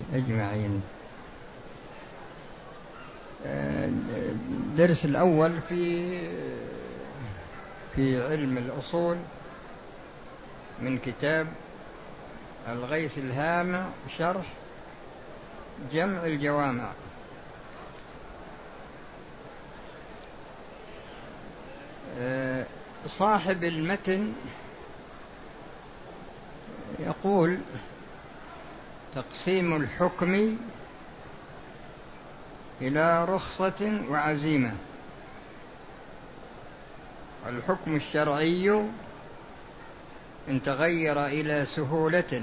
أجمعين. الدرس الأول في علم الأصول من كتاب الغيث الهامع شرح جمع الجوامع. صاحب المتن يقول: تقسيم الحكم إلى رخصة وعزيمة. الحكم الشرعي إن تغير إلى سهولة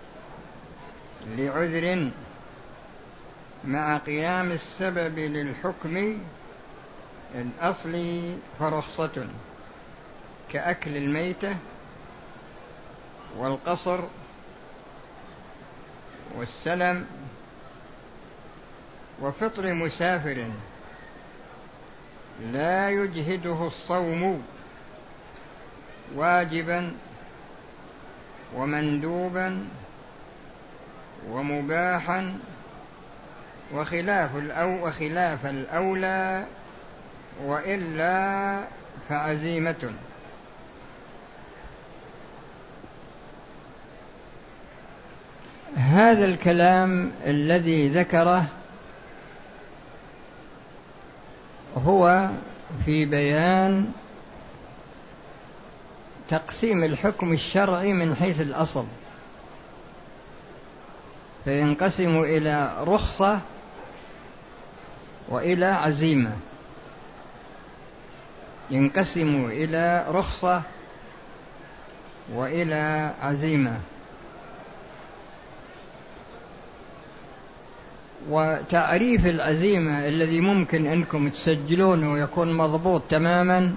لعذر مع قيام السبب للحكم الأصلي فرخصة، كأكل الميتة والقصر والسلم وفطر مسافر لا يجهده الصوم واجبا ومندوبا ومباحا وخلاف الأولى، وإلا فعزيمة. هذا الكلام الذي ذكره هو في بيان تقسيم الحكم الشرعي من حيث الأصل، فينقسم إلى رخصة وإلى عزيمة. ينقسم إلى رخصة وإلى عزيمة. وتعريف العزيمة الذي ممكن أنكم تسجلونه ويكون مضبوط تماما،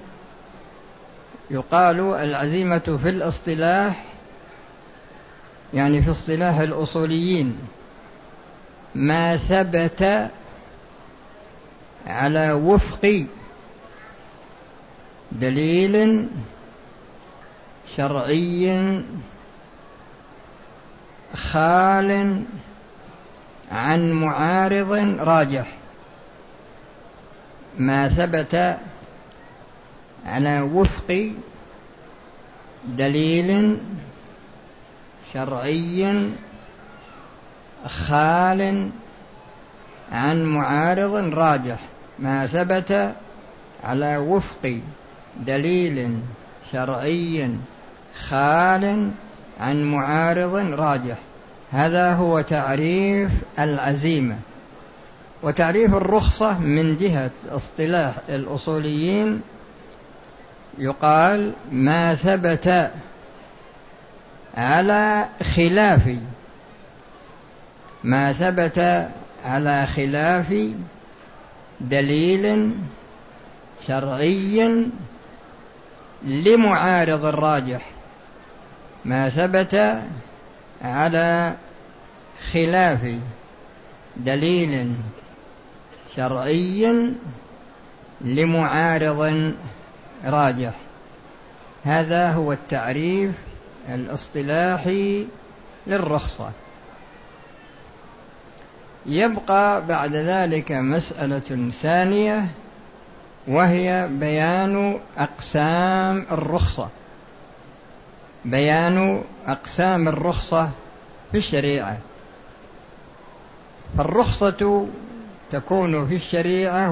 يقال العزيمة في الاصطلاح، يعني في اصطلاح الأصوليين، ما ثبت على وفق دليل شرعي خال عن معارض راجح. ما ثبت على وفق دليل شرعي خال عن معارض راجح. ما ثبت على وفق دليل شرعي خال عن معارض راجح. هذا هو تعريف العزيمة. وتعريف الرخصة من جهة اصطلاح الأصوليين يقال ما ثبت على خلاف دليل شرعي لمعارض الراجح. ما ثبت على خلاف دليل شرعي لمعارض راجح. هذا هو التعريف الاصطلاحي للرخصة. يبقى بعد ذلك مسألة ثانية، وهي بيان أقسام الرخصة. بيان أقسام الرخصة في الشريعة. فالرخصة تكون في الشريعة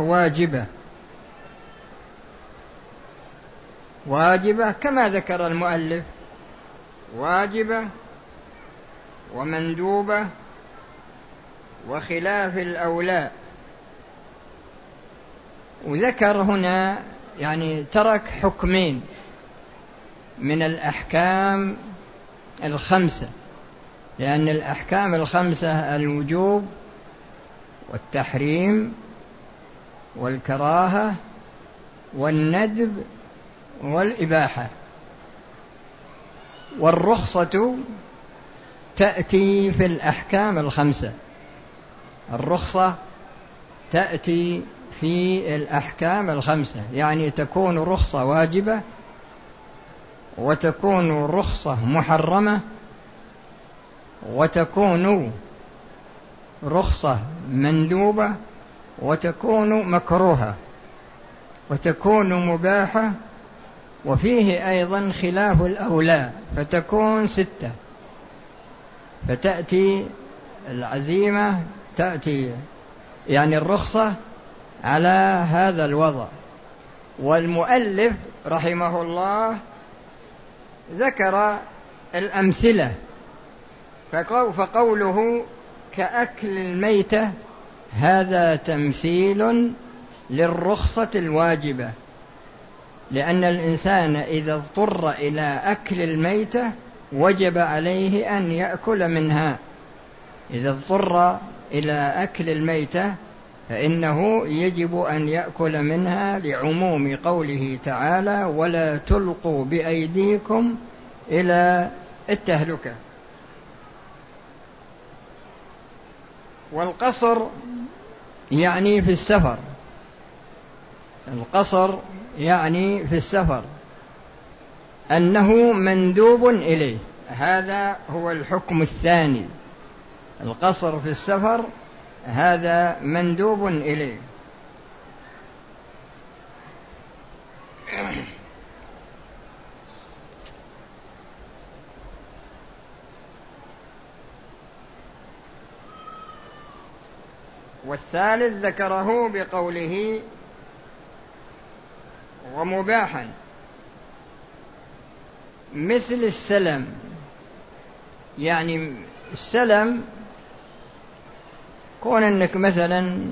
واجبة كما ذكر المؤلف، واجبة ومندوبة وخلاف الأولى. وذكر هنا يعني ترك حكمين من الأحكام الخمسة، لأن الأحكام الخمسة الوجوب والتحريم والكراهة والندب والإباحة. والرخصة تأتي في الأحكام الخمسة. الرخصة تأتي في الأحكام الخمسة، يعني تكون رخصة واجبة، وتكون رخصة محرمة، وتكون رخصة مندوبة، وتكون مكروهة، وتكون مباحة، وفيه أيضا خلاف الأولى فتكون 6. فتأتي العزيمة، تأتي يعني الرخصة على هذا الوضع. والمؤلف رحمه الله ذكر الأمثلة، فقوله كأكل الميتة هذا تمثيل للرخصة الواجبة، لأن الإنسان إذا اضطر إلى أكل الميتة وجب عليه أن يأكل منها. إذا اضطر إلى أكل الميتة فإنه يجب أن يأكل منها، لعموم قوله تعالى ولا تلقوا بأيديكم إلى التهلكة. والقصر يعني في السفر، القصر يعني في السفر أنه مندوب إليه، هذا هو الحكم الثاني. القصر في السفر هذا مندوب إليه. والثالث ذكره بقوله ومباحا مثل السلم، يعني السلم كون أنك مثلا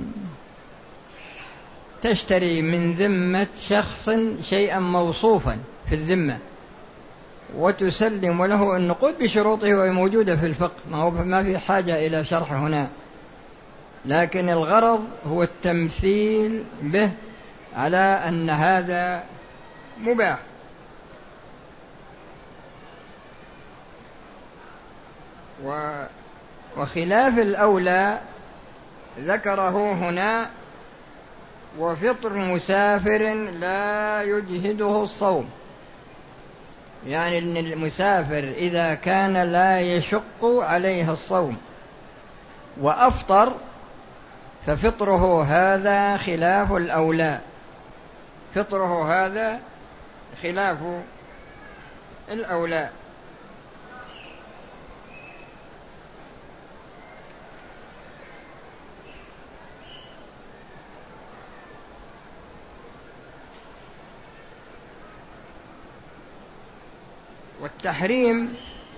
تشتري من ذمة شخص شيئا موصوفا في الذمة وتسلم له النقود بشروطه وهي موجودة في الفقه، ما في حاجة إلى شرح هنا، لكن الغرض هو التمثيل به على أن هذا مباح. وخلاف الأولى ذكره هنا وفطر مسافر لا يجهده الصوم، يعني أن المسافر إذا كان لا يشق عليه الصوم وأفطر ففطره هذا خلاف الأولى، فطره هذا خلاف الأولى. والتحريم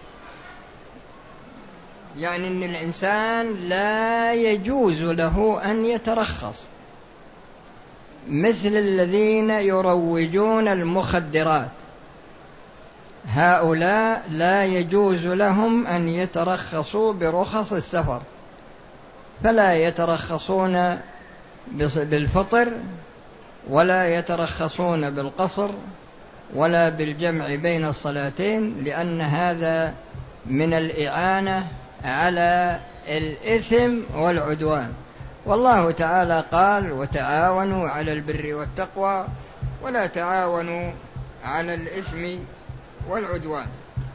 يعني أن الإنسان لا يجوز له أن يترخص، مثل الذين يروجون المخدرات، هؤلاء لا يجوز لهم أن يترخصوا برخص السفر، فلا يترخصون بالفطر ولا يترخصون بالقصر ولا بالجمع بين الصلاتين، لأن هذا من الإعانة على الإثم والعدوان. والله تعالى قال وتعاونوا على البر والتقوى ولا تعاونوا على الإثم والعدوان،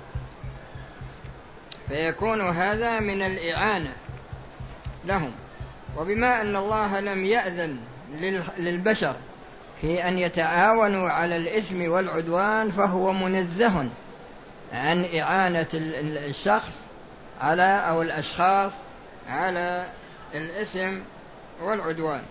فيكون هذا من الإعانة لهم. وبما أن الله لم يأذن للبشر في أن يتعاونوا على الإثم والعدوان فهو منزه عن إعانة الشخص على أو الأشخاص على الإثم والعدوان.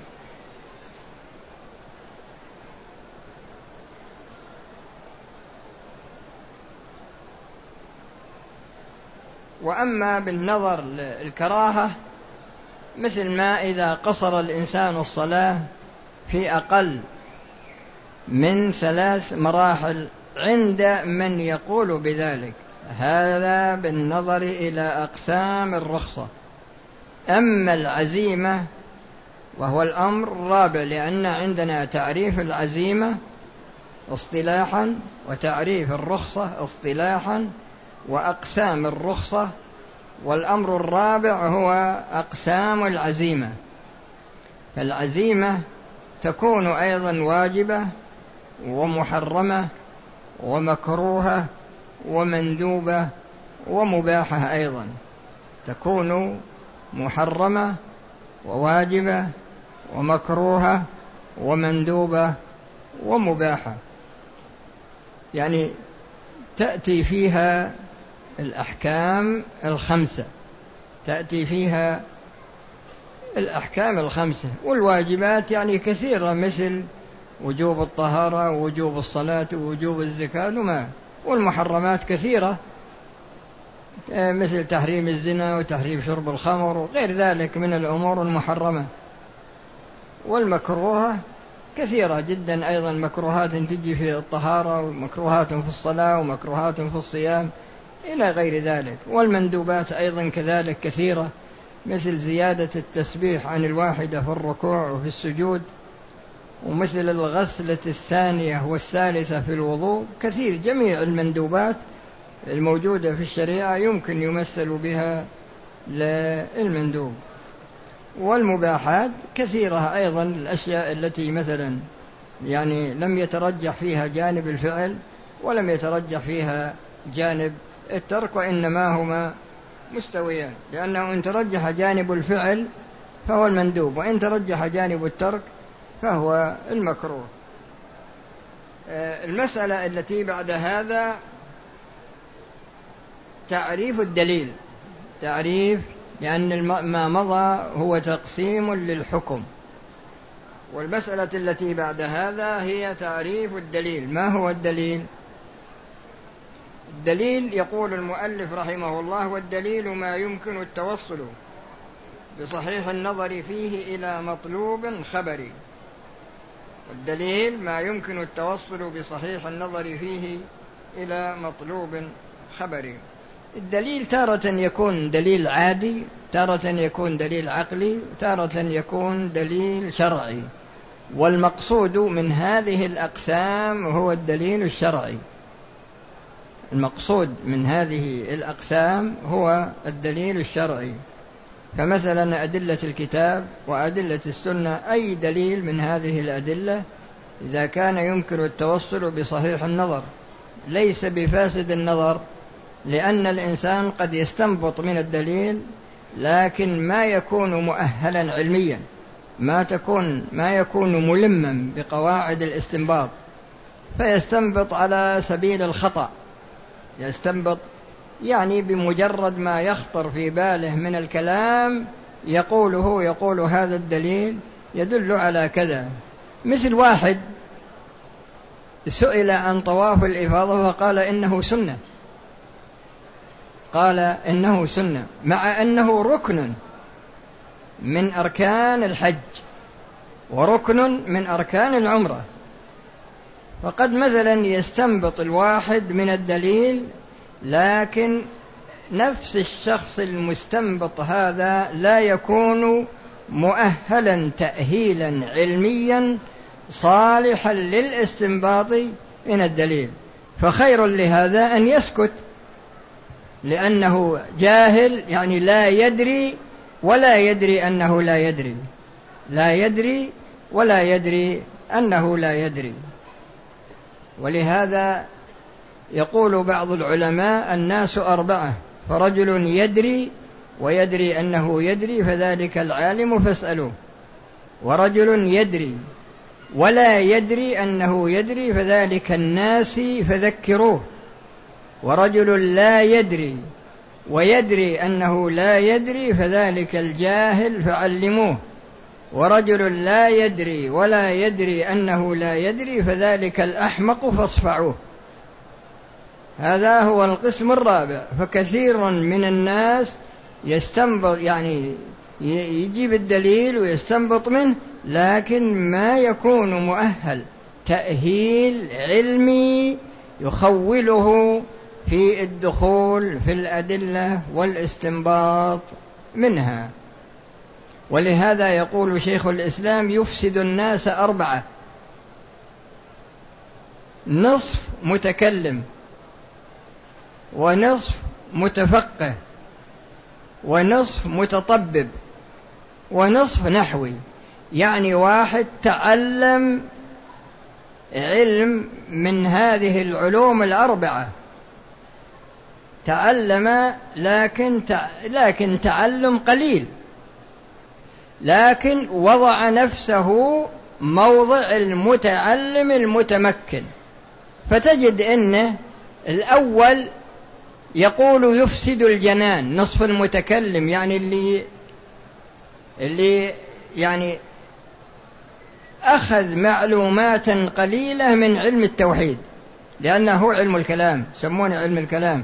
وأما بالنظر للكراهة مثل ما إذا قصر الإنسان الصلاة في أقل من 3 مراحل عند من يقول بذلك، هذا بالنظر إلى أقسام الرخصة. أما العزيمة وهو الأمر الرابع، لأن عندنا تعريف العزيمة اصطلاحا وتعريف الرخصة اصطلاحا وأقسام الرخصة، والأمر الرابع هو أقسام العزيمة. فالعزيمة تكون أيضا واجبة ومحرمة ومكروهة ومندوبة ومباحة، أيضا تكون محرمة وواجبة ومكروهة ومندوبة ومباحة، يعني تأتي فيها الأحكام الخمسة، تأتي فيها الأحكام الخمسة. والواجبات يعني كثيرة، مثل وجوب الطهارة ووجوب الصلاة ووجوب الزكاة والمحرمات كثيرة، مثل تحريم الزنا وتحريم شرب الخمر وغير ذلك من الأمور المحرمة. والمكروهة كثيرة جدا أيضا، مكروهات تجي في الطهارة ومكروهات في الصلاة ومكروهات في الصيام إلى غير ذلك. والمندوبات أيضا كذلك كثيرة، مثل زيادة التسبيح عن الواحدة في الركوع وفي السجود، ومثل الغسلة الثانية والثالثة في الوضوء. كثير، جميع المندوبات الموجودة في الشريعة يمكن يمثل بها للمندوب. والمباحات كثيرة أيضا، الأشياء التي مثلا يعني لم يترجح فيها جانب الفعل ولم يترجح فيها جانب الترك، وإنما هما مستويان، لأنه إن ترجح جانب الفعل فهو المندوب، وإن ترجح جانب الترك فهو المكروه. المسألة التي بعد هذا تعريف الدليل، تعريف، لأن ما مضى هو تقسيم للحكم، والمسألة التي بعد هذا هي تعريف الدليل. ما هو الدليل؟ الدليل يقول المؤلف رحمه الله: والدليل ما يمكن التوصل بصحيح النظر فيه إلى مطلوب خبري. والدليل ما يمكن التوصل بصحيح النظر فيه إلى مطلوب خبري. الدليل تارة يكون دليل عادي، تارة يكون دليل عقلي، تارة يكون دليل شرعي. والمقصود من هذه الأقسام هو الدليل الشرعي. المقصود من هذه الأقسام هو الدليل الشرعي. فمثلا أدلة الكتاب وأدلة السنة، أي دليل من هذه الأدلة إذا كان يمكن التوصل بصحيح النظر، ليس بفاسد النظر، لأن الإنسان قد يستنبط من الدليل لكن ما يكون مؤهلا علميا، ما يكون ملما بقواعد الاستنباط، فيستنبط على سبيل الخطأ، يستنبط يعني بمجرد ما يخطر في باله من الكلام يقول هذا الدليل يدل على كذا. مثل واحد سئل عن طواف الإفاضة فقال إنه سنة، قال إنه سنة، مع أنه ركن من أركان الحج وركن من أركان العمرة. فقد مثلا يستنبط الواحد من الدليل، لكن نفس الشخص المستنبط هذا لا يكون مؤهلا تأهيلا علميا صالحا للاستنباط من الدليل، فخير لهذا أن يسكت، لأنه جاهل، يعني لا يدري ولا يدري أنه لا يدري، لا يدري ولا يدري أنه لا يدري. ولهذا يقول بعض العلماء: الناس أربعة، فرجل يدري ويدري أنه يدري فذلك العالم فاسألوه، ورجل يدري ولا يدري أنه يدري فذلك الناسي فذكروه، ورجل لا يدري ويدري أنه لا يدري فذلك الجاهل فعلموه، ورجل لا يدري ولا يدري أنه لا يدري فذلك الأحمق فاصفعوه. هذا هو القسم الرابع. فكثير من الناس يستنبط، يعني يجيب الدليل ويستنبط منه، لكن ما يكون مؤهل تأهيل علمي يخوله في الدخول في الأدلة والاستنباط منها. ولهذا يقول شيخ الإسلام: يفسد الناس أربعة: نصف متكلم، ونصف متفقه، ونصف متطبب، ونصف نحوي. يعني واحد تعلم علم من هذه العلوم الأربعة، تعلم لكن تعلم قليل، لكن وضع نفسه موضع المتعلم المتمكن، فتجد أنه الأول يقول يفسد الجنان، نصف المتكلم يعني اللي يعني أخذ معلومات قليلة من علم التوحيد، لأنه هو علم الكلام، يسمونه علم الكلام،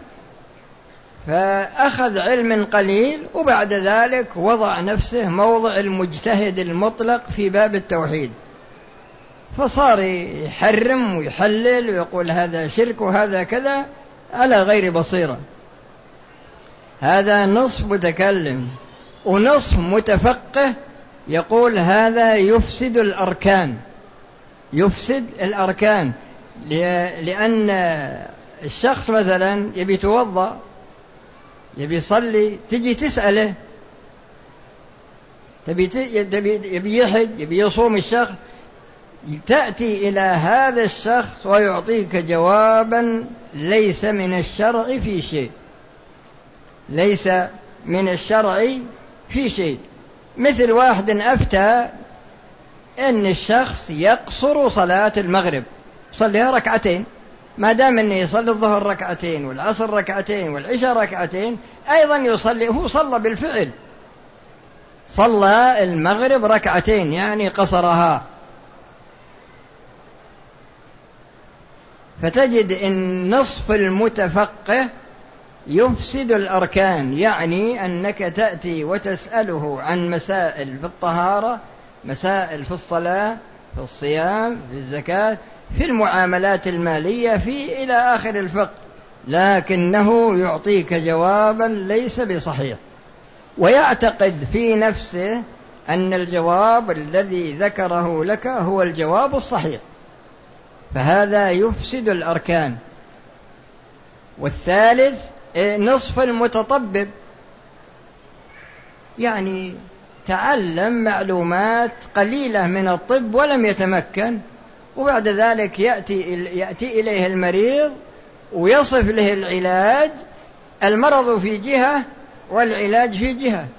فأخذ علم قليل وبعد ذلك وضع نفسه موضع المجتهد المطلق في باب التوحيد، فصار يحرم ويحلل ويقول هذا شرك وهذا كذا على غير بصيرة. هذا نصف متكلم، ونصف متفقه يقول هذا يفسد الأركان، يفسد الأركان، لأن الشخص مثلا يبي يتوضأ يبي يصلي، تجي تسأله يبي يحج يبي يصوم الشخص، تأتي إلى هذا الشخص ويعطيك جوابا ليس من الشرع في شيء، ليس من الشرع في شيء. مثل واحد أفتى أن الشخص يقصر صلاة المغرب، يصليها ركعتين، ما دام أنه يصلي الظهر ركعتين والعصر ركعتين والعشاء ركعتين أيضا يصلي، هو صلى بالفعل، صلى المغرب ركعتين يعني قصرها. فتجد أن نصف المتفقه يفسد الأركان، يعني أنك تأتي وتسأله عن مسائل في الطهارة، مسائل في الصلاة، في الصيام، في الزكاة، في المعاملات المالية، في إلى آخر الفقه، لكنه يعطيك جوابا ليس بصحيح، ويعتقد في نفسه أن الجواب الذي ذكره لك هو الجواب الصحيح، فهذا يفسد الأركان. والثالث نصف المتطبب، يعني تعلم معلومات قليلة من الطب ولم يتمكن، وبعد ذلك يأتي إليه المريض ويصف له العلاج، المرض في جهة والعلاج في جهة،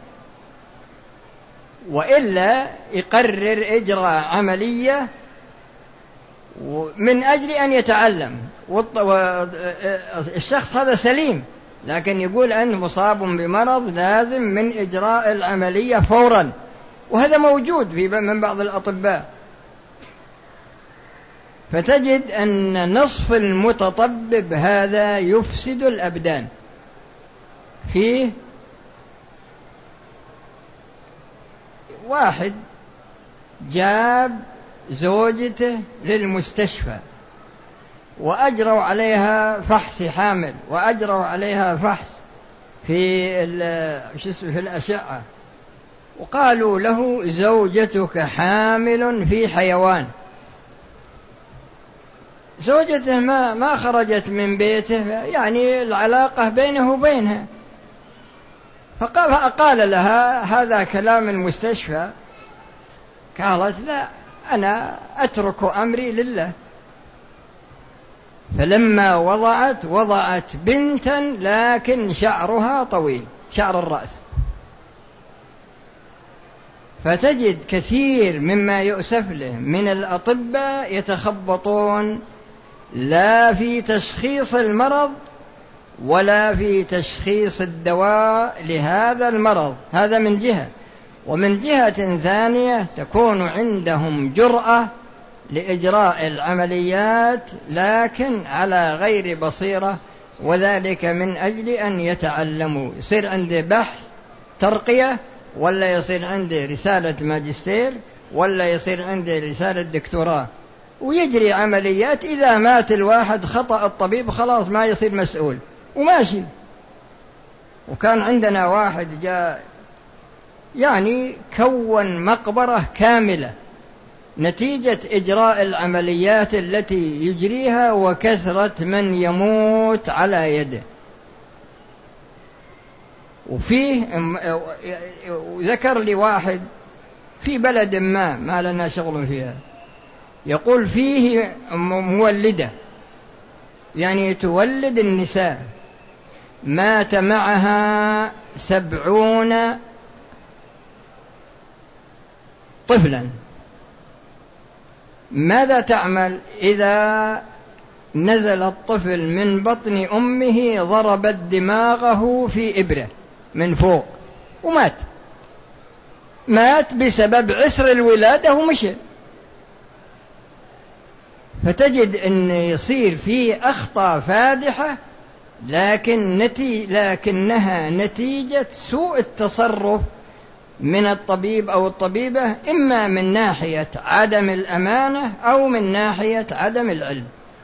وإلا يقرر إجراء عملية من أجل أن يتعلم، والشخص هذا سليم لكن يقول أنه مصاب بمرض لازم من إجراء العملية فورا، وهذا موجود من بعض الأطباء. فتجد أن نصف المتطبب هذا يفسد الأبدان. فيه واحد جاب زوجته للمستشفى وأجروا عليها فحص حامل، وأجروا عليها فحص في الأشعة، وقالوا له زوجتك حامل في حيوان. زوجته ما خرجت من بيته، يعني العلاقة بينه وبينها، فقال لها هذا كلام المستشفى، قالت لا أنا أترك أمري لله. فلما وضعت بنتا لكن شعرها طويل، شعر الرأس. فتجد كثير مما يؤسف له من الأطباء يتخبطون لا في تشخيص المرض ولا في تشخيص الدواء لهذا المرض، هذا من جهة، ومن جهة ثانية تكون عندهم جرأة لإجراء العمليات لكن على غير بصيرة، وذلك من أجل أن يتعلموا، يصير عنده بحث ترقية، ولا يصير عنده رسالة ماجستير، ولا يصير عنده رسالة دكتوراه، ويجري عمليات. إذا مات الواحد خطأ الطبيب خلاص ما يصير مسؤول وماشي. وكان عندنا واحد جاء يعني كون مقبرة كاملة نتيجة إجراء العمليات التي يجريها وكثرة من يموت على يده. وفيه ذكر لي واحد في بلد ما لنا شغل فيها، يقول فيه مولدة يعني تولد النساء، مات معها 70 طفلا ماذا تعمل إذا نزل الطفل من بطن أمه ضربت دماغه في إبرة من فوق ومات، مات بسبب عسر الولادة ومشي، فتجد أن يصير فيه أخطاء فادحة لكنها نتيجة سوء التصرف من الطبيب أو الطبيبة، إما من ناحية عدم الأمانة أو من ناحية عدم العلم.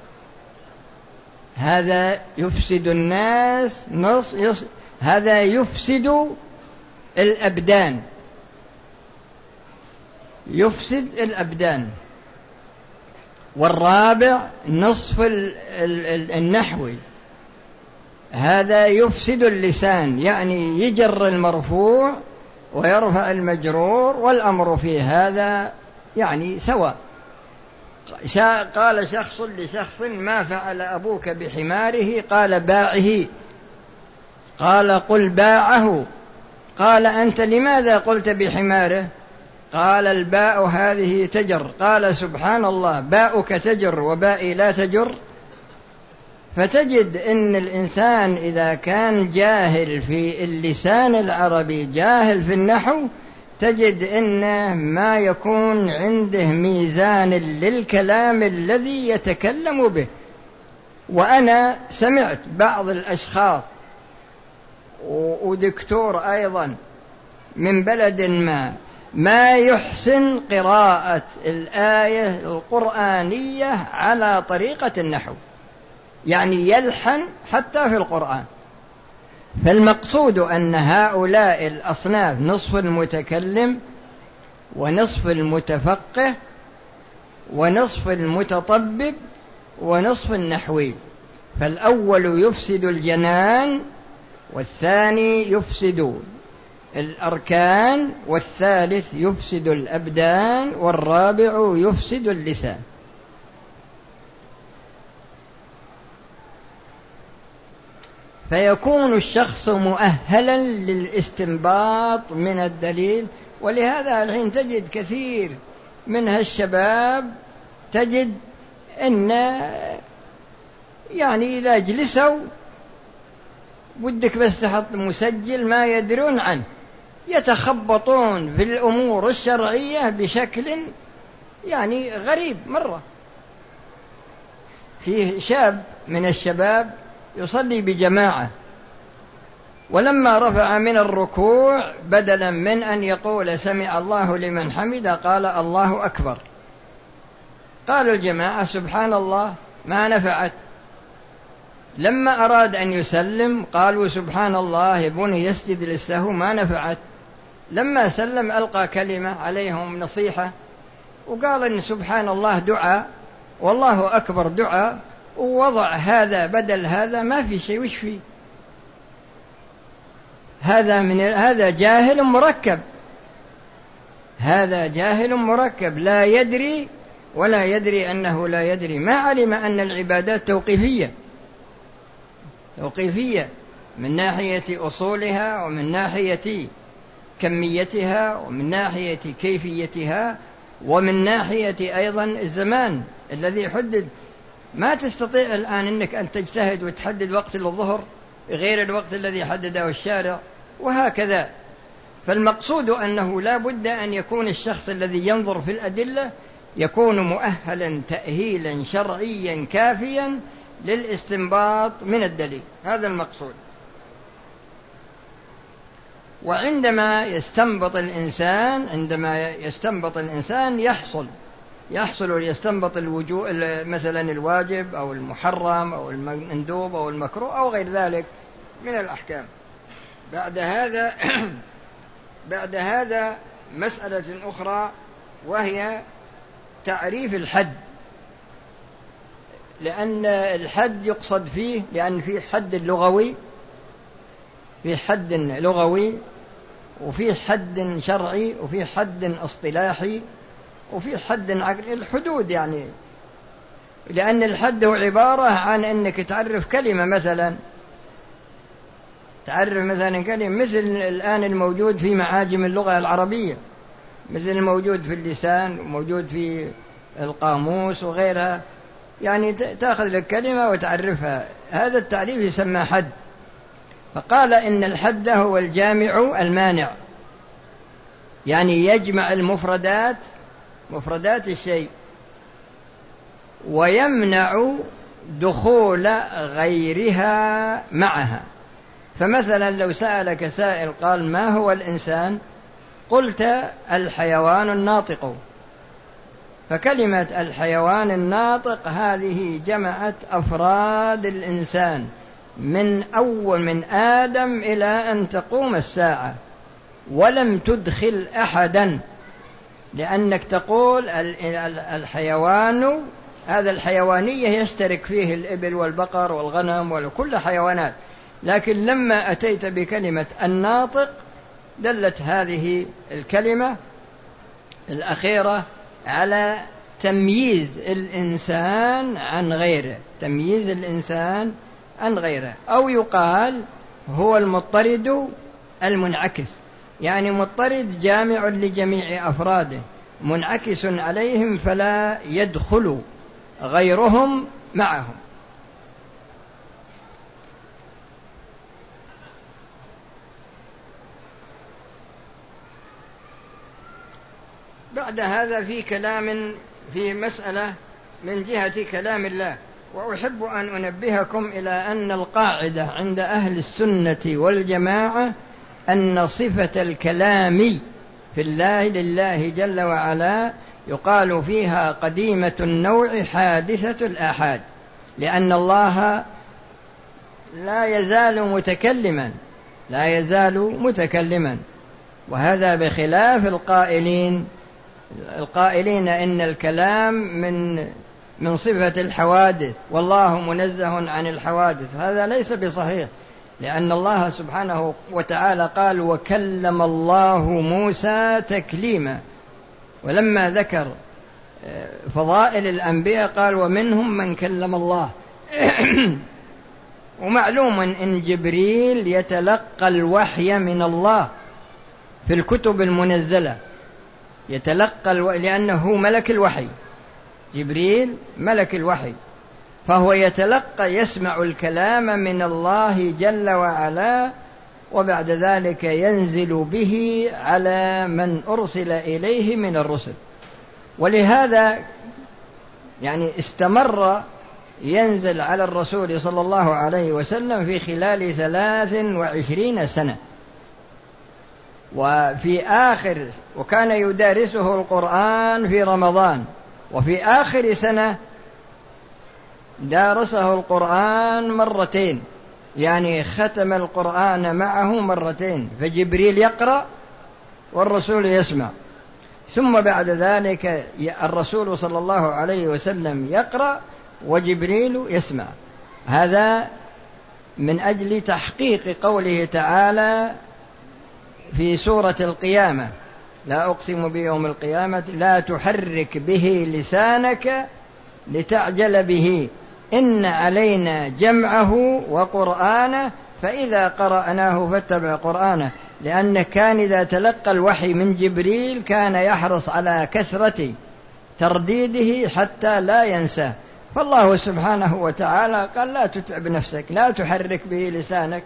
هذا يفسد الناس، هذا يفسد الأبدان، يفسد الأبدان. والرابع نصف النحوي، هذا يفسد اللسان، يعني يجر المرفوع ويرفع المجرور، والأمر في هذا يعني سواء. قال شخص لشخص: ما فعل أبوك بحماره؟ قال: باعه. قال: قل باعه. قال: أنت لماذا قلت بحماره؟ قال: الباء هذه تجر. قال: سبحان الله، باؤك تجر وبائي لا تجر. فتجد أن الإنسان إذا كان جاهل في اللسان العربي، جاهل في النحو، تجد أنه ما يكون عنده ميزان للكلام الذي يتكلم به. وأنا سمعت بعض الأشخاص ودكتور أيضا من بلد ما يحسن قراءة الآية القرآنية على طريقة النحو، يعني يلحن حتى في القرآن. فالمقصود أن هؤلاء الأصناف نصف المتكلم ونصف المتفقه ونصف المتطبب ونصف النحوي. فالأول يفسد الجنان، والثاني يفسد الأركان، والثالث يفسد الأبدان، والرابع يفسد اللسان. فيكون الشخص مؤهلا للاستنباط من الدليل. ولهذا الحين تجد كثير من هالشباب تجد أن يعني إذا جلسوا ودك بس تحط مسجل ما يدرون عنه، يتخبطون في الأمور الشرعية بشكل يعني غريب مرة. فيه شاب من الشباب يصلي بجماعة، ولما رفع من الركوع بدلا من أن يقول سمع الله لمن حمده قال الله أكبر. قال الجماعة سبحان الله ما نفعت. لما أراد أن يسلم قالوا سبحان الله بني يسجد للسهو ما نفعت. لما سلم ألقى كلمة عليهم نصيحة وقال إن سبحان الله دعاء والله أكبر دعاء، ووضع هذا بدل هذا ما في شيء. وش فيه؟ هذا جاهل مركب، هذا جاهل مركب لا يدري ولا يدري أنه لا يدري. ما علم أن العبادات توقيفية من ناحية أصولها ومن ناحية كميتها ومن ناحية كيفيتها ومن ناحية أيضا الزمان الذي حدد. ما تستطيع الآن أنك أن تجتهد وتحدد وقت للظهر غير الوقت الذي حدده الشارع وهكذا. فالمقصود أنه لا بد أن يكون الشخص الذي ينظر في الأدلة يكون مؤهلا تأهيلا شرعيا كافيا للاستنباط من الدليل، هذا المقصود. وعندما يستنبط الإنسان يحصل يستنبط الوجوب مثلا الواجب أو المحرم أو المندوب أو المكروه أو غير ذلك من الأحكام. بعد هذا مسألة أخرى وهي تعريف الحد، لأن الحد يقصد فيه لأن في حد لغوي، في حد لغوي وفي حد شرعي وفي حد اصطلاحي وفي حد عقلي. الحدود يعني لأن الحد هو عبارة عن أنك تعرف كلمة مثلا كلمة مثل الآن الموجود في معاجم اللغة العربية مثل الموجود في اللسان وموجود في القاموس وغيرها، يعني تأخذ لك كلمة وتعرفها، هذا التعريف يسمى حد. فقال إن الحد هو الجامع المانع، يعني يجمع المفردات، مفردات الشيء، ويمنع دخول غيرها معها. فمثلا لو سألك سائل قال ما هو الإنسان؟ قلت الحيوان الناطق، فكلمة الحيوان الناطق هذه جمعت أفراد الإنسان من آدم إلى أن تقوم الساعة، ولم تدخل أحدا، لأنك تقول الحيوان، هذا الحيوانية يشترك فيه الإبل والبقر والغنم وكل حيوانات، لكن لما أتيت بكلمة الناطق دلت هذه الكلمة الأخيرة على تمييز الإنسان عن غيره، تمييز الإنسان عن غيره. أو يقال هو المضطرد المنعكس، يعني مضطرد جامع لجميع أفراده، منعكس عليهم فلا يدخل غيرهم معهم. بعد هذا في كلام في مسألة من جهة كلام الله، وأحب أن أنبهكم إلى أن القاعدة عند أهل السنة والجماعة أن صفة الكلام في الله لله جل وعلا يقال فيها قديمة النوع حادثة الآحاد، لأن الله لا يزال متكلما، وهذا بخلاف القائلين إن الكلام من صفة الحوادث والله منزه عن الحوادث. هذا ليس بصحيح، لأن الله سبحانه وتعالى قال وكلم الله موسى تكليما، ولما ذكر فضائل الأنبياء قال ومنهم من كلم الله. ومعلوم إن جبريل يتلقى الوحي من الله في الكتب المنزلة، لأنه ملك الوحي، جبريل ملك الوحي، فهو يسمع الكلام من الله جل وعلا، وبعد ذلك ينزل به على من أرسل إليه من الرسل. ولهذا يعني استمر ينزل على الرسول صلى الله عليه وسلم في خلال 23 سنة، وكان يدارسه القرآن في رمضان، وفي آخر سنة دارسه القرآن مرتين، يعني ختم القرآن معه مرتين، فجبريل يقرأ والرسول يسمع، ثم بعد ذلك الرسول صلى الله عليه وسلم يقرأ وجبريل يسمع. هذا من أجل تحقيق قوله تعالى في سورة القيامة لا أقسم بيوم القيامة لا تحرك به لسانك لتعجل به إن علينا جمعه وقرآنه فإذا قرأناه فاتبع قرآنه، لأنه كان إذا تلقى الوحي من جبريل كان يحرص على كثرة ترديده حتى لا ينساه. فالله سبحانه وتعالى قال لا تتعب نفسك، لا تحرك به لسانك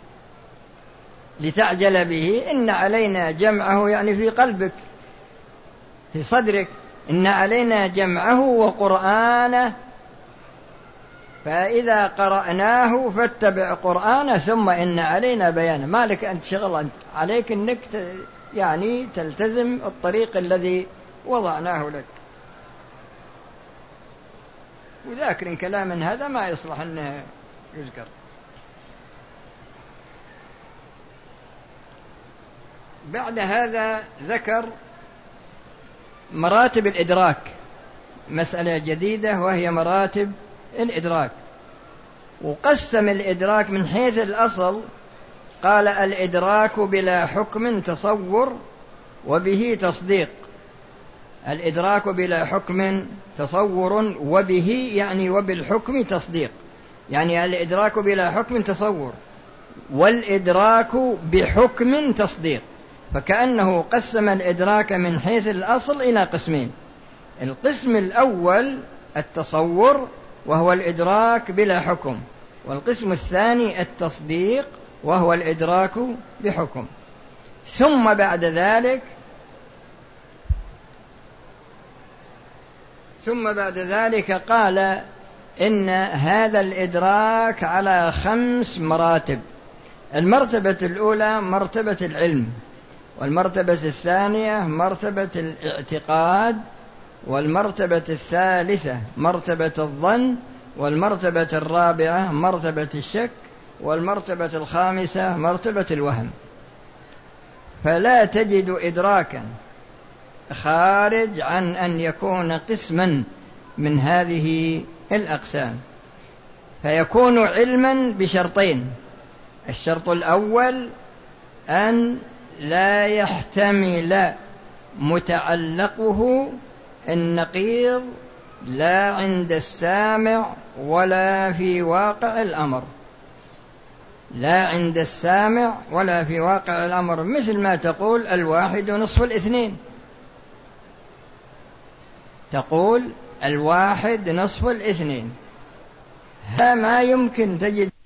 لتعجل به، إن علينا جمعه يعني في قلبك في صدرك، إن علينا جمعه وقرآنه فإذا قرأناه فاتبع قرآنه ثم إن علينا بيانه. ما لك أنت شغل، عليك أنك يعني تلتزم الطريق الذي وضعناه لك. وذاكر كلام هذا ما يصلح أنه يذكر. بعد هذا ذكر مراتب الإدراك، مسألة جديدة وهي مراتب الإدراك، وقسم الإدراك من حيث الأصل. قال الإدراك بلا حكم تصور وبه تصديق. الإدراك بلا حكم تصور وبه يعني وبالحكم تصديق، يعني الإدراك بلا حكم تصور والإدراك بحكم تصديق. فكأنه قسم الإدراك من حيث الأصل إلى قسمين: القسم الأول التصور وهو الإدراك بلا حكم، والقسم الثاني التصديق وهو الإدراك بحكم. ثم بعد ذلك قال إن هذا الإدراك على 5 مراتب. المرتبة الأولى مرتبة العلم، والمرتبة الثانية مرتبة الاعتقاد، والمرتبة الثالثة مرتبة الظن، والمرتبة الرابعة مرتبة الشك، والمرتبة الخامسة مرتبة الوهم. فلا تجد إدراكا خارج عن أن يكون قسما من هذه الأقسام، فيكون علما بشرطين: الشرط الأول أن لا يحتمل متعلقه النقيض لا عند السامع ولا في واقع الأمر، لا عند السامع ولا في واقع الأمر، مثل ما تقول 1 نصف 2، تقول 1 نصف 2، هذا ما يمكن تجد